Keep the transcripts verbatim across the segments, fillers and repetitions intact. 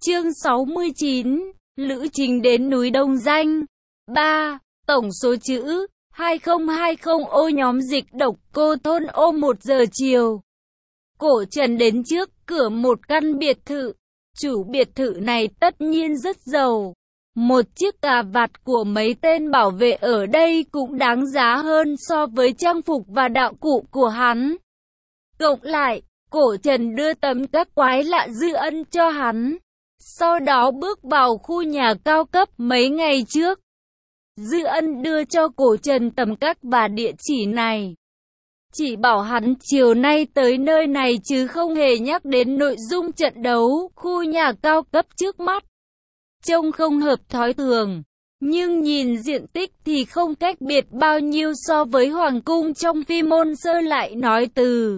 Chương sáu mươi chín, Lữ trình đến núi Đông Danh. ba. Tổng số chữ hai không hai không ô nhóm dịch độc cô thôn ô một giờ chiều. Cổ Trần đến trước cửa một căn biệt thự. Chủ biệt thự này tất nhiên rất giàu. Một chiếc cà vạt của mấy tên bảo vệ ở đây cũng đáng giá hơn so với trang phục và đạo cụ của hắn. Cộng lại, Cổ Trần đưa tấm các quái lạ dư ân cho hắn. Sau đó bước vào khu nhà cao cấp mấy ngày trước. Dư ân đưa cho Cổ Trần tấm các và địa chỉ này. Chỉ bảo hắn chiều nay tới nơi này chứ không hề nhắc đến nội dung trận đấu khu nhà cao cấp trước mắt. Trông không hợp thói thường, nhưng nhìn diện tích thì không cách biệt bao nhiêu so với hoàng cung trong phim Môn Sơ lại nói từ.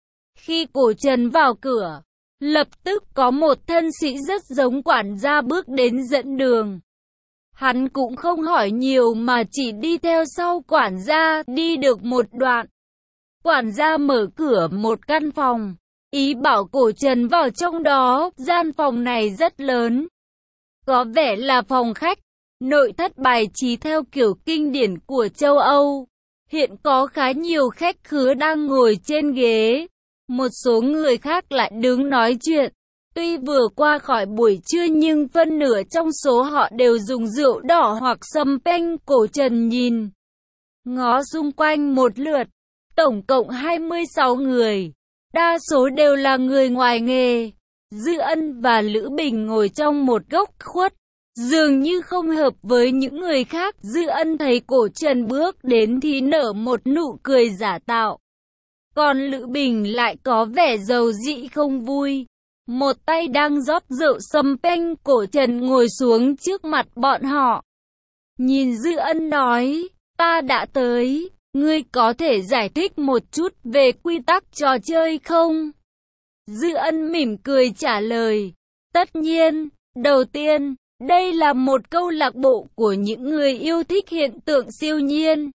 Khi Cổ Trần vào cửa, lập tức có một thân sĩ rất giống quản gia bước đến dẫn đường. Hắn cũng không hỏi nhiều mà chỉ đi theo sau quản gia đi được một đoạn. Quản gia mở cửa một căn phòng, ý bảo Cổ Trần vào trong đó. Gian phòng này rất lớn, có vẻ là phòng khách, nội thất bài trí theo kiểu kinh điển của châu Âu. Hiện có khá nhiều khách khứa đang ngồi trên ghế. Một số người khác lại đứng nói chuyện. Tuy vừa qua khỏi buổi trưa nhưng phân nửa trong số họ đều dùng rượu đỏ hoặc sâm panh. Cổ Trần nhìn ngó xung quanh một lượt, tổng cộng hai mươi sáu người, đa số đều là người ngoài nghề. Dư Ân và Lữ Bình ngồi trong một góc khuất, dường như không hợp với những người khác. Dư Ân thấy Cổ Trần bước đến thì nở một nụ cười giả tạo. Còn Lữ Bình lại có vẻ dầu dĩ không vui. Một tay đang rót rượu sâm panh. Cổ Trần ngồi xuống trước mặt bọn họ, nhìn Dư Ân nói, ta đã tới, ngươi có thể giải thích một chút về quy tắc trò chơi không? Dư Ân mỉm cười trả lời, tất nhiên, đầu tiên, đây là một câu lạc bộ của những người yêu thích hiện tượng siêu nhiên.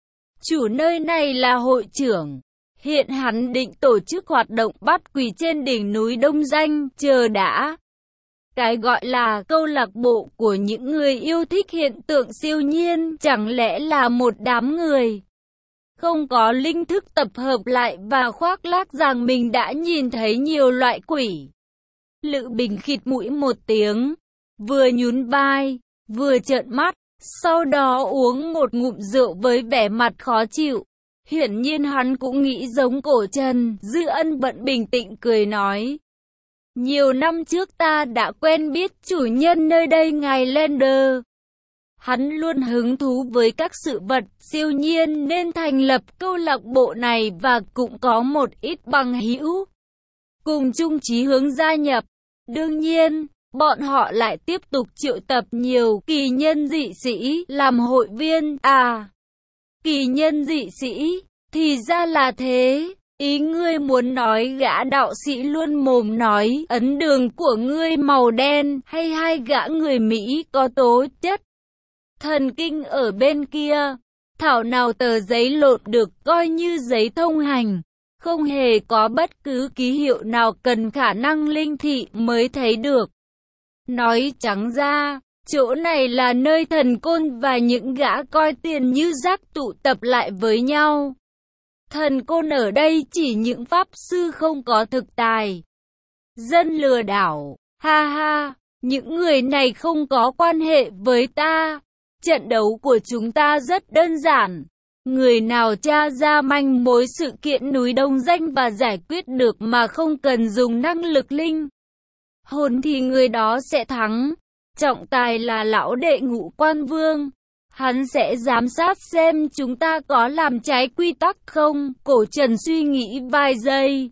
Chủ nơi này là hội trưởng. Hiện hắn định tổ chức hoạt động bắt quỷ trên đỉnh núi Đông Danh. Chờ đã. Cái gọi là câu lạc bộ của những người yêu thích hiện tượng siêu nhiên chẳng lẽ là một đám người không có linh thức tập hợp lại và khoác lác rằng mình đã nhìn thấy nhiều loại quỷ? Lữ Bình khịt mũi một tiếng, vừa nhún vai, vừa trợn mắt, sau đó uống một ngụm rượu với vẻ mặt khó chịu. Hiển nhiên hắn cũng nghĩ giống Cổ Trần. Dư Ân vẫn bình tĩnh cười nói, nhiều năm trước ta đã quen biết chủ nhân nơi đây ngài Lander. Hắn luôn hứng thú với các sự vật siêu nhiên nên thành lập câu lạc bộ này và cũng có một ít bằng hữu cùng chung chí hướng gia nhập. Đương nhiên, bọn họ lại tiếp tục triệu tập nhiều kỳ nhân dị sĩ làm hội viên. À, kỳ nhân dị sĩ, thì ra là thế. Ý ngươi muốn nói gã đạo sĩ luôn mồm nói ấn đường của ngươi màu đen, hay hai gã người Mỹ có tố chất thần kinh ở bên kia? Thảo nào tờ giấy lộn được coi như giấy thông hành, không hề có bất cứ ký hiệu nào cần khả năng linh thị mới thấy được. Nói trắng ra, chỗ này là nơi thần côn và những gã coi tiền như rác tụ tập lại với nhau. Thần côn ở đây chỉ những pháp sư không có thực tài, dân lừa đảo. Ha ha, những người này không có quan hệ với ta. Trận đấu của chúng ta rất đơn giản. Người nào tra ra manh mối sự kiện núi Đông Danh và giải quyết được mà không cần dùng năng lực linh hồn thì người đó sẽ thắng. Trọng tài là lão đệ Ngũ Quan Vương. Hắn sẽ giám sát xem chúng ta có làm trái quy tắc không? Cổ Trần suy nghĩ vài giây,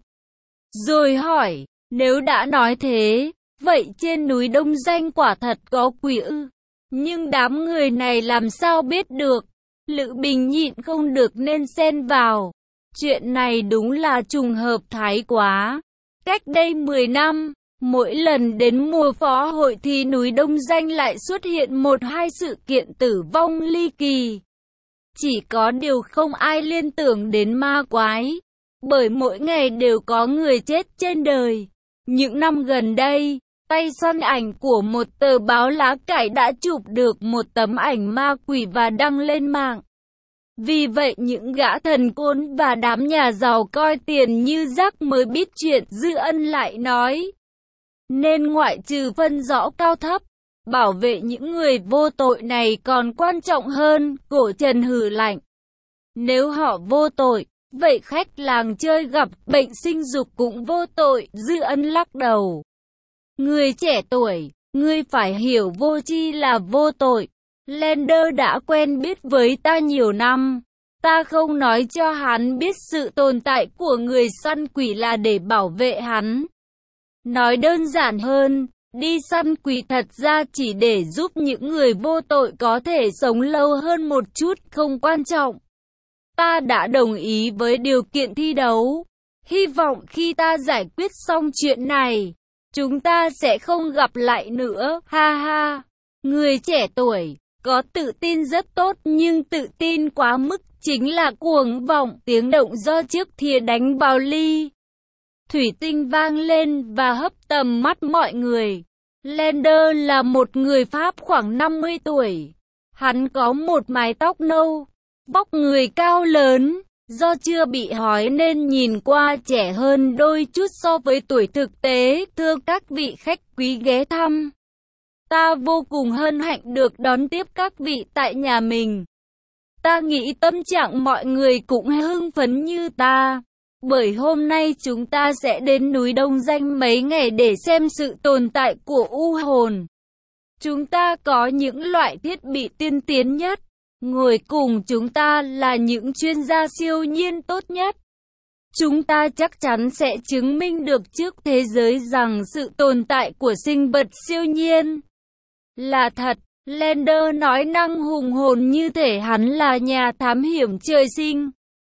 rồi hỏi, nếu đã nói thế, vậy trên núi Đông Danh quả thật có quỷ ư? Nhưng đám người này làm sao biết được? Lữ Bình nhịn không được nên xen vào. Chuyện này đúng là trùng hợp thái quá. Cách đây mười năm, mỗi lần đến mùa phó hội thì núi Đông Danh lại xuất hiện một hai sự kiện tử vong ly kỳ. Chỉ có điều không ai liên tưởng đến ma quái, bởi mỗi ngày đều có người chết trên đời. Những năm gần đây, tay săn ảnh của một tờ báo lá cải đã chụp được một tấm ảnh ma quỷ và đăng lên mạng. Vì vậy những gã thần côn và đám nhà giàu coi tiền như rác mới biết chuyện. Dư Ân lại nói, nên ngoại trừ phân rõ cao thấp, bảo vệ những người vô tội này còn quan trọng hơn. Cổ Trần hừ lạnh, nếu họ vô tội, vậy khách làng chơi gặp bệnh sinh dục cũng vô tội. Dư Ân lắc đầu, người trẻ tuổi, ngươi phải hiểu vô tri là vô tội. Lander đã quen biết với ta nhiều năm. Ta không nói cho hắn biết sự tồn tại của người săn quỷ là để bảo vệ hắn. Nói đơn giản hơn, đi săn quỷ thật ra chỉ để giúp những người vô tội có thể sống lâu hơn một chút, không quan trọng. Ta đã đồng ý với điều kiện thi đấu. Hy vọng khi ta giải quyết xong chuyện này, chúng ta sẽ không gặp lại nữa. Ha ha, người trẻ tuổi, có tự tin rất tốt nhưng tự tin quá mức chính là cuồng vọng. Tiếng động do chiếc thìa đánh vào ly thủy tinh vang lên và hấp tầm mắt mọi người. Lander là một người Pháp khoảng năm mươi tuổi. Hắn có một mái tóc nâu, vóc người cao lớn, do chưa bị hói nên nhìn qua trẻ hơn đôi chút so với tuổi thực tế. Thưa các vị khách quý ghé thăm, ta vô cùng hân hạnh được đón tiếp các vị tại nhà mình. Ta nghĩ tâm trạng mọi người cũng hưng phấn như ta, bởi hôm nay chúng ta sẽ đến núi Đông Danh mấy ngày để xem sự tồn tại của u hồn. Chúng ta có những loại thiết bị tiên tiến nhất. Ngồi cùng chúng ta là những chuyên gia siêu nhiên tốt nhất. Chúng ta chắc chắn sẽ chứng minh được trước thế giới rằng sự tồn tại của sinh vật siêu nhiên là thật. Lander nói năng hùng hồn như thể hắn là nhà thám hiểm trời sinh.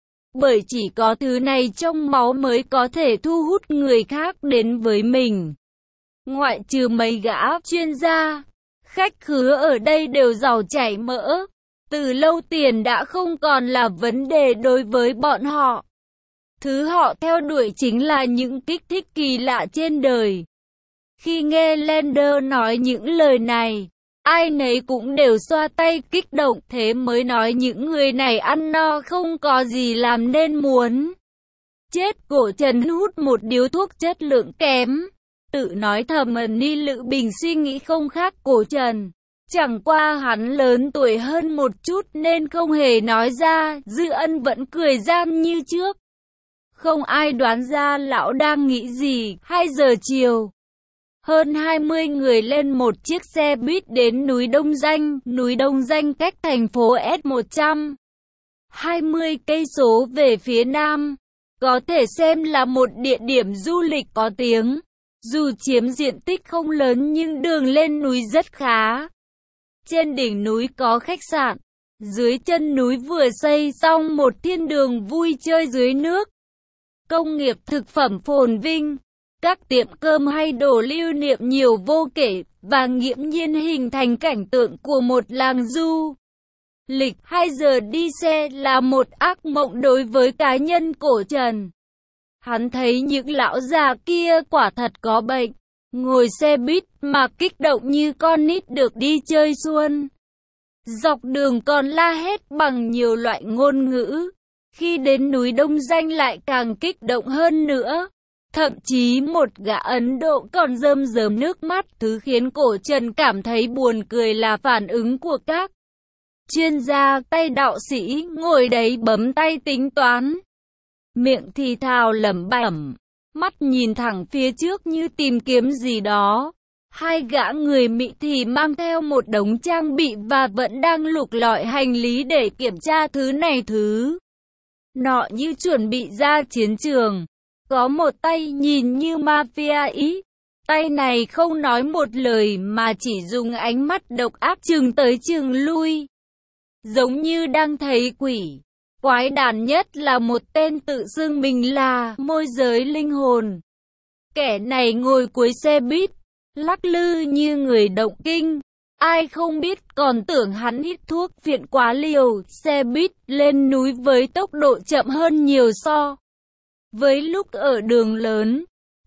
Bởi chỉ có thứ này trong máu mới có thể thu hút người khác đến với mình. Ngoại trừ mấy gã chuyên gia, khách khứa ở đây đều giàu chảy mỡ. Từ lâu tiền đã không còn là vấn đề đối với bọn họ. Thứ họ theo đuổi chính là những kích thích kỳ lạ trên đời. Khi nghe Lander nói những lời này, ai nấy cũng đều xoa tay kích động, thế mới nói những người này ăn no không có gì làm nên muốn chết. Cổ Trần hút một điếu thuốc chất lượng kém, tự nói thầm. Ni Lự Bình suy nghĩ không khác Cổ Trần, chẳng qua hắn lớn tuổi hơn một chút nên không hề nói ra. Dư Ân vẫn cười gian như trước. Không ai đoán ra lão đang nghĩ gì. Hai giờ chiều, hơn hai mươi người lên một chiếc xe buýt đến núi Đông Danh. Núi Đông Danh cách thành phố S một trăm hai mươi cây số về phía nam, có thể xem là một địa điểm du lịch có tiếng. Dù chiếm diện tích không lớn nhưng đường lên núi rất khá. Trên đỉnh núi có khách sạn, dưới chân núi vừa xây xong một thiên đường vui chơi dưới nước. Công nghiệp thực phẩm phồn vinh, các tiệm cơm hay đồ lưu niệm nhiều vô kể, và nghiễm nhiên hình thành cảnh tượng của một làng du lịch. Hai giờ đi xe là một ác mộng đối với cá nhân Cổ Trần. Hắn thấy những lão già kia quả thật có bệnh, ngồi xe buýt mà kích động như con nít được đi chơi xuân. Dọc đường còn la hét bằng nhiều loại ngôn ngữ. Khi đến núi Đông Danh lại càng kích động hơn nữa. Thậm chí một gã Ấn Độ còn rơm rớm nước mắt. Thứ khiến Cổ Trần cảm thấy buồn cười là phản ứng của các chuyên gia, tay đạo sĩ ngồi đấy bấm tay tính toán, miệng thì thào lẩm bẩm, mắt nhìn thẳng phía trước như tìm kiếm gì đó. Hai gã người Mỹ thì mang theo một đống trang bị và vẫn đang lục lọi hành lý để kiểm tra thứ này thứ nọ như chuẩn bị ra chiến trường. Có một tay nhìn như mafia Ý, tay này không nói một lời mà chỉ dùng ánh mắt độc ác chừng tới chừng lui, giống như đang thấy quỷ. Quái đản nhất là một tên tự xưng mình là môi giới linh hồn. Kẻ này ngồi cuối xe buýt, lắc lư như người động kinh. Ai không biết còn tưởng hắn hít thuốc phiện quá liều. Xe buýt lên núi với tốc độ chậm hơn nhiều so với lúc ở đường lớn.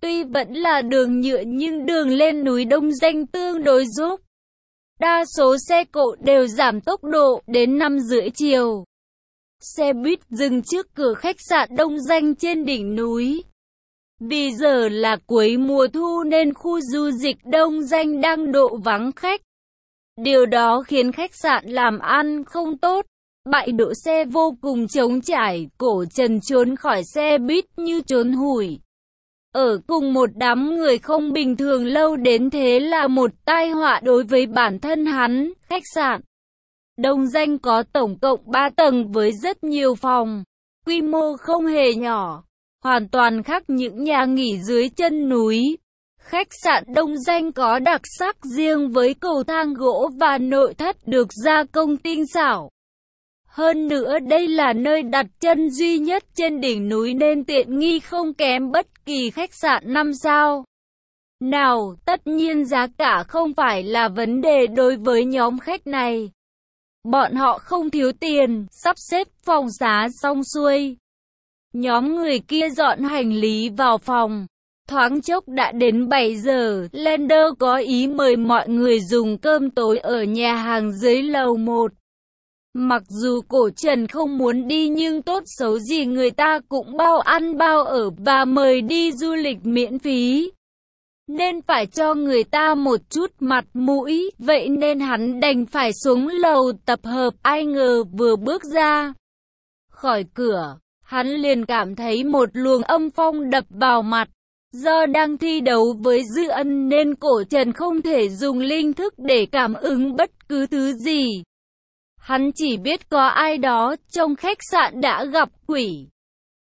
Tuy vẫn là đường nhựa nhưng đường lên núi Đông Danh tương đối dốc. Đa số xe cộ đều giảm tốc độ đến năm rưỡi chiều. Xe buýt dừng trước cửa khách sạn Đông Danh trên đỉnh núi. Vì giờ là cuối mùa thu nên khu du lịch Đông Danh đang độ vắng khách. Điều đó khiến khách sạn làm ăn không tốt. Bãi đỗ xe vô cùng trống trải, cổ Trần trốn khỏi xe buýt như trốn hủi. Ở cùng một đám người không bình thường lâu đến thế là một tai họa đối với bản thân hắn. Khách sạn Đông Danh có tổng cộng ba tầng với rất nhiều phòng. Quy mô không hề nhỏ, hoàn toàn khác những nhà nghỉ dưới chân núi. Khách sạn Đông Danh có đặc sắc riêng với cầu thang gỗ và nội thất được gia công tinh xảo. Hơn nữa đây là nơi đặt chân duy nhất trên đỉnh núi nên tiện nghi không kém bất kỳ khách sạn năm sao. Nào, tất nhiên giá cả không phải là vấn đề đối với nhóm khách này. Bọn họ không thiếu tiền, sắp xếp phòng giá xong xuôi. Nhóm người kia dọn hành lý vào phòng. Thoáng chốc đã đến bảy giờ, Lander có ý mời mọi người dùng cơm tối ở nhà hàng dưới lầu một. Mặc dù cổ Trần không muốn đi nhưng tốt xấu gì người ta cũng bao ăn bao ở và mời đi du lịch miễn phí. Nên phải cho người ta một chút mặt mũi, vậy nên hắn đành phải xuống lầu tập hợp. Ai ngờ vừa bước ra khỏi cửa, hắn liền cảm thấy một luồng âm phong đập vào mặt. Do đang thi đấu với Dư Ân nên cổ Trần không thể dùng linh thức để cảm ứng bất cứ thứ gì. Hắn chỉ biết có ai đó trong khách sạn đã gặp quỷ.